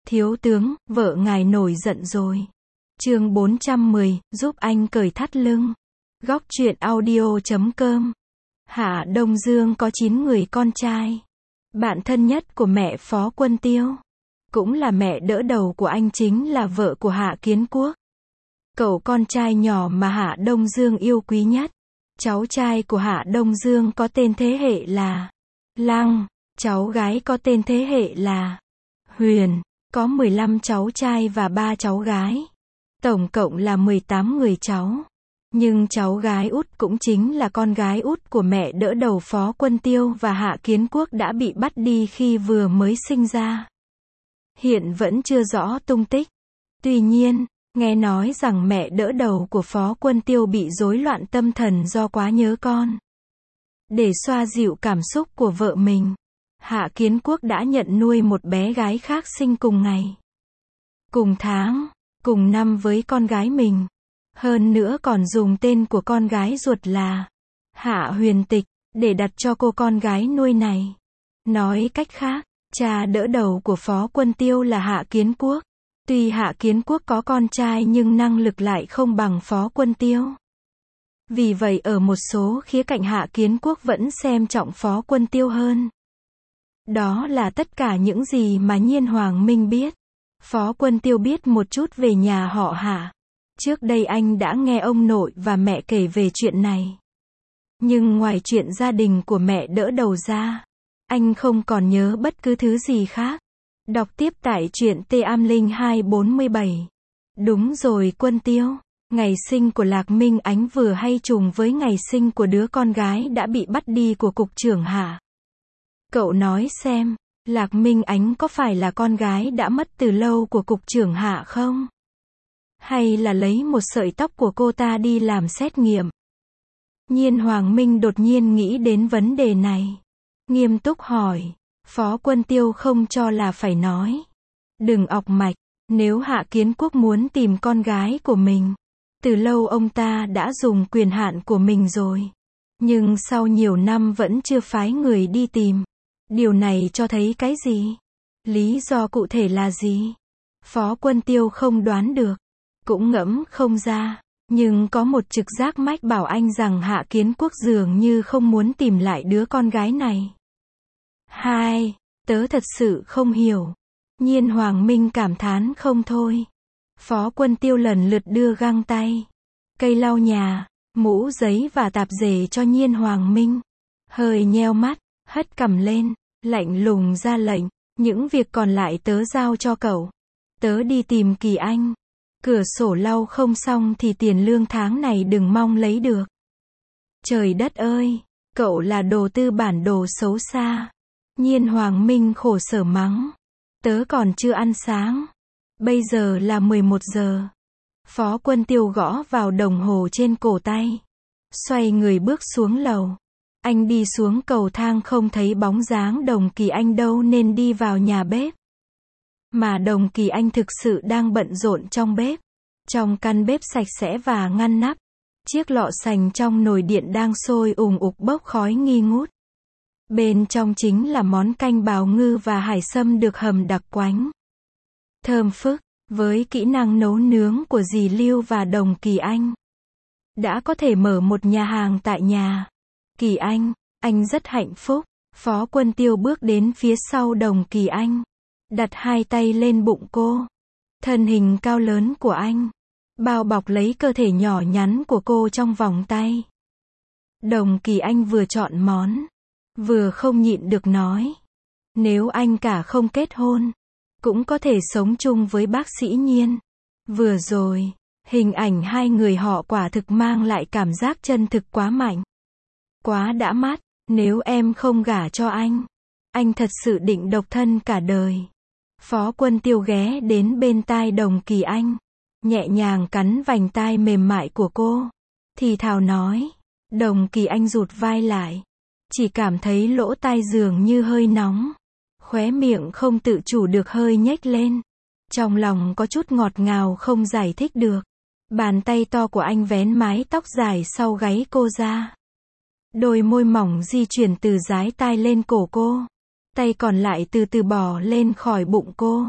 Thiếu tướng, vợ ngài nổi giận rồi. Chương 410, giúp anh cởi thắt lưng. Góc truyện audio.com. Hạ Đông Dương có 9 người con trai. Bạn thân nhất của mẹ Phó Quân Tiêu, cũng là mẹ đỡ đầu của anh chính là vợ của Hạ Kiến Quốc. Cậu con trai nhỏ mà Hạ Đông Dương yêu quý nhất. Cháu trai của Hạ Đông Dương có tên thế hệ là Lăng, cháu gái có tên thế hệ là Huyền. Có 15 cháu trai và 3 cháu gái. Tổng cộng là 18 người cháu. Nhưng cháu gái út cũng chính là con gái út của mẹ đỡ đầu Phó Quân Tiêu và Hạ Kiến Quốc đã bị bắt đi khi vừa mới sinh ra. Hiện vẫn chưa rõ tung tích. Tuy nhiên, nghe nói rằng mẹ đỡ đầu của Phó Quân Tiêu bị rối loạn tâm thần do quá nhớ con. Để xoa dịu cảm xúc của vợ mình, Hạ Kiến Quốc đã nhận nuôi một bé gái khác sinh cùng ngày, cùng tháng, cùng năm với con gái mình. Hơn nữa còn dùng tên của con gái ruột là Hạ Huyền Tịch, để đặt cho cô con gái nuôi này. Nói cách khác, cha đỡ đầu của Phó Quân Tiêu là Hạ Kiến Quốc. Tuy Hạ Kiến Quốc có con trai nhưng năng lực lại không bằng Phó Quân Tiêu. Vì vậy ở một số khía cạnh Hạ Kiến Quốc vẫn xem trọng Phó Quân Tiêu hơn. Đó là tất cả những gì mà Nhiên Hoàng Minh biết. Phó Quân Tiêu biết một chút về nhà họ Hạ. Trước đây anh đã nghe ông nội và mẹ kể về chuyện này. Nhưng ngoài chuyện gia đình của mẹ đỡ đầu ra, anh không còn nhớ bất cứ thứ gì khác. Đọc tiếp tại truyện T-Am-Linh-247. Đúng rồi Quân Tiêu, ngày sinh của Lạc Minh Ánh vừa hay trùng với ngày sinh của đứa con gái đã bị bắt đi của cục trưởng Hạ. Cậu nói xem, Lạc Minh Ánh có phải là con gái đã mất từ lâu của cục trưởng Hạ không? Hay là lấy một sợi tóc của cô ta đi làm xét nghiệm? Nhiên Hoàng Minh đột nhiên nghĩ đến vấn đề này. Nghiêm túc hỏi. Phó Quân Tiêu không cho là phải nói. Đừng ọc mạch, nếu Hạ Kiến Quốc muốn tìm con gái của mình, từ lâu ông ta đã dùng quyền hạn của mình rồi. Nhưng sau nhiều năm vẫn chưa phái người đi tìm. Điều này cho thấy cái gì? Lý do cụ thể là gì? Phó Quân Tiêu không đoán được, cũng ngẫm không ra. Nhưng có một trực giác mách bảo anh rằng Hạ Kiến Quốc dường như không muốn tìm lại đứa con gái này. Tớ thật sự không hiểu. Nhiên Hoàng Minh cảm thán không thôi. Phó Quân Tiêu lần lượt đưa găng tay, cây lau nhà, mũ giấy và tạp dề cho Nhiên Hoàng Minh. Hơi nheo mắt, hất cằm lên, lạnh lùng ra lệnh. Những việc còn lại tớ giao cho cậu. Tớ đi tìm Kỳ Anh. Cửa sổ lau không xong thì tiền lương tháng này đừng mong lấy được. Trời đất ơi, cậu là đồ tư bản đồ xấu xa. Nhiên Hoàng Minh khổ sở mắng. Tớ còn chưa ăn sáng. Bây giờ là 11 giờ. Phó Quân Tiêu gõ vào đồng hồ trên cổ tay. Xoay người bước xuống lầu. Anh đi xuống cầu thang không thấy bóng dáng Đồng Kỳ Anh đâu nên đi vào nhà bếp. Mà Đồng Kỳ Anh thực sự đang bận rộn trong bếp. Trong căn bếp sạch sẽ và ngăn nắp. Chiếc lọ sành trong nồi điện đang sôi ùng ục bốc khói nghi ngút. Bên trong chính là món canh bào ngư và hải sâm được hầm đặc quánh. Thơm phức, với kỹ năng nấu nướng của dì Lưu và Đồng Kỳ Anh, đã có thể mở một nhà hàng tại nhà. Kỳ anh rất hạnh phúc. Phó Quân Tiêu bước đến phía sau Đồng Kỳ Anh, đặt hai tay lên bụng cô. Thân hình cao lớn của anh bao bọc lấy cơ thể nhỏ nhắn của cô trong vòng tay. Đồng Kỳ Anh vừa chọn món, vừa không nhịn được nói. Nếu anh cả không kết hôn, cũng có thể sống chung với bác sĩ Nhiên. Vừa rồi, hình ảnh hai người họ quả thực mang lại cảm giác chân thực quá mạnh. Quá đã mắt, nếu em không gả cho anh thật sự định độc thân cả đời. Phó Quân Tiêu ghé đến bên tai Đồng Kỳ Anh, nhẹ nhàng cắn vành tai mềm mại của cô, thì thào nói. Đồng Kỳ Anh rụt vai lại, chỉ cảm thấy lỗ tai dường như hơi nóng, khóe miệng không tự chủ được hơi nhếch lên. Trong lòng có chút ngọt ngào không giải thích được. Bàn tay to của anh vén mái tóc dài sau gáy cô ra. Đôi môi mỏng di chuyển từ dái tai lên cổ cô. Tay còn lại từ từ bò lên khỏi bụng cô.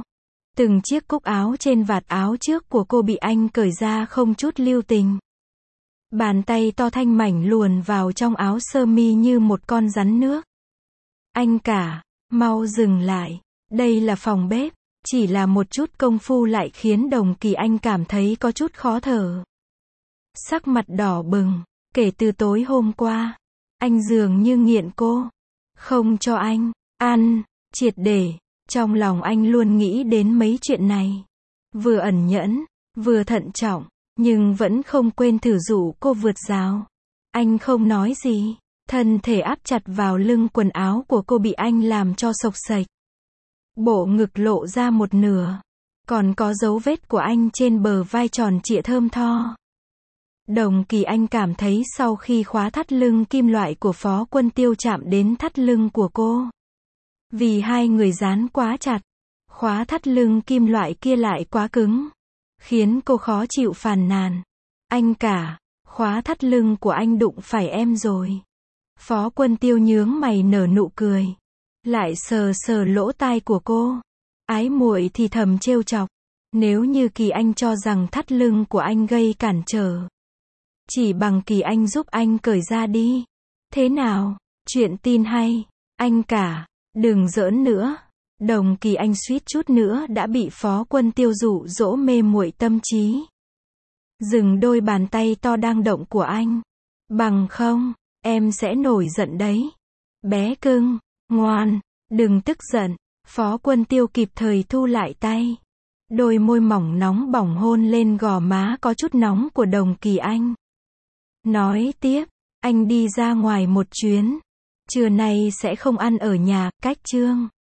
Từng chiếc cúc áo trên vạt áo trước của cô bị anh cởi ra không chút lưu tình. Bàn tay to thanh mảnh luồn vào trong áo sơ mi như một con rắn nước. Anh cả, mau dừng lại. Đây là phòng bếp. Chỉ là một chút công phu lại khiến Đồng Kỳ Anh cảm thấy có chút khó thở. Sắc mặt đỏ bừng. Kể từ tối hôm qua, anh dường như nghiện cô. Không cho anh ăn triệt để. Trong lòng anh luôn nghĩ đến mấy chuyện này. Vừa ẩn nhẫn, vừa thận trọng, nhưng vẫn không quên thử dụ cô vượt rào. Anh không nói gì. Thân thể áp chặt vào lưng quần áo của cô bị anh làm cho xộc xệch. Bộ ngực lộ ra một nửa. Còn có dấu vết của anh trên bờ vai tròn trịa thơm tho. Đồng Kỳ Anh cảm thấy sau khi khóa thắt lưng kim loại của Phó Quân Tiêu chạm đến thắt lưng của cô. Vì hai người dán quá chặt, khóa thắt lưng kim loại kia lại quá cứng, khiến cô khó chịu phàn nàn. Anh cả, khóa thắt lưng của anh đụng phải em rồi. Phó Quân Tiêu nhướng mày nở nụ cười. Lại sờ sờ lỗ tai của cô. Ái muội thì thầm trêu chọc. Nếu như Kỳ Anh cho rằng thắt lưng của anh gây cản trở, chỉ bằng Kỳ Anh giúp anh cởi ra đi. Thế nào? Chuyện tin hay. Anh cả, đừng giỡn nữa. Đồng Kỳ Anh suýt chút nữa đã bị Phó Quân Tiêu dụ dỗ mê muội tâm trí. Dừng đôi bàn tay to đang động của anh. Bằng không, em sẽ nổi giận đấy. Bé cưng, ngoan, đừng tức giận. Phó Quân Tiêu kịp thời thu lại tay. Đôi môi mỏng nóng bỏng hôn lên gò má có chút nóng của Đồng Kỳ Anh. Nói tiếp, anh đi ra ngoài một chuyến. Trưa nay sẽ không ăn ở nhà, cách Trương.